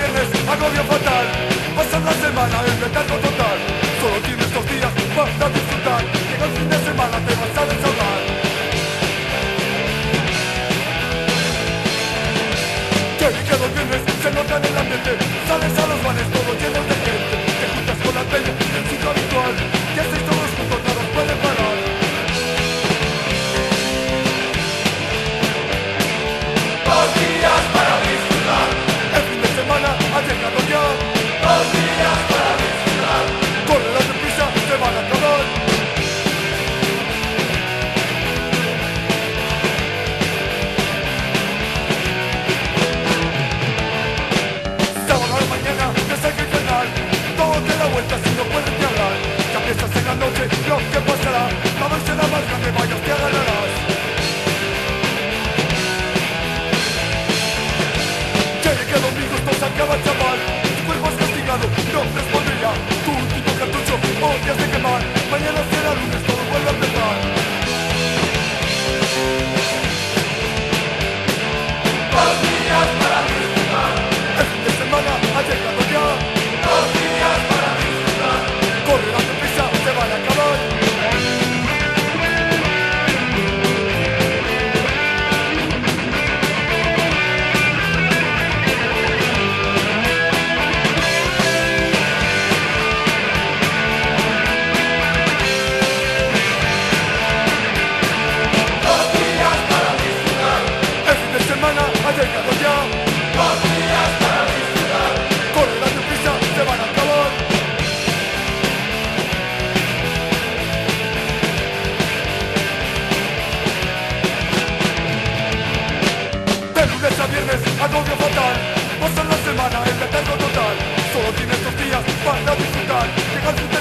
viernes, agobio fatal. Pasar la semana es letargo total. Solo tienes 2 días para disfrutar. Llega el fin de semana, te vas a desahogar. Que los viernes se nota en el ambiente. Sales a los bares todos llenos de gente. Te juntas con la peña en el sitio habitual. Ya estáis todos juntos, nada os puede parar. 2 días para disfrutar. El fin de semana ha llegado ya. 2 días para disfrutar. Corre la deprisa, se van a acabar. Sábado a la mañana, desayuno infernal. Todo te da vueltas y no puedes ni hablar. Ya piensas en la noche lo que pasará. La noche será más grande, vayas que ganarás. Que el domingo esto se acaba, chaval. Tu cuerpo es castigado, no responde ya. Tu último cartucho, odias de quemar. Mañana será lunes, todo vuelve a empezar. 2 días para disfrutar. El fin de semana ha llegado ya. 2 días para disfrutar. Corre la deprisa, se van a acabar. Ha llegado ya. 2 días para disfrutar. Corre la deprisa, se van a acabar. De lunes a viernes, agobio fatal. Pasar la semana en letargo total. Solo tienes 2 días para disfrutar. Llega el fin de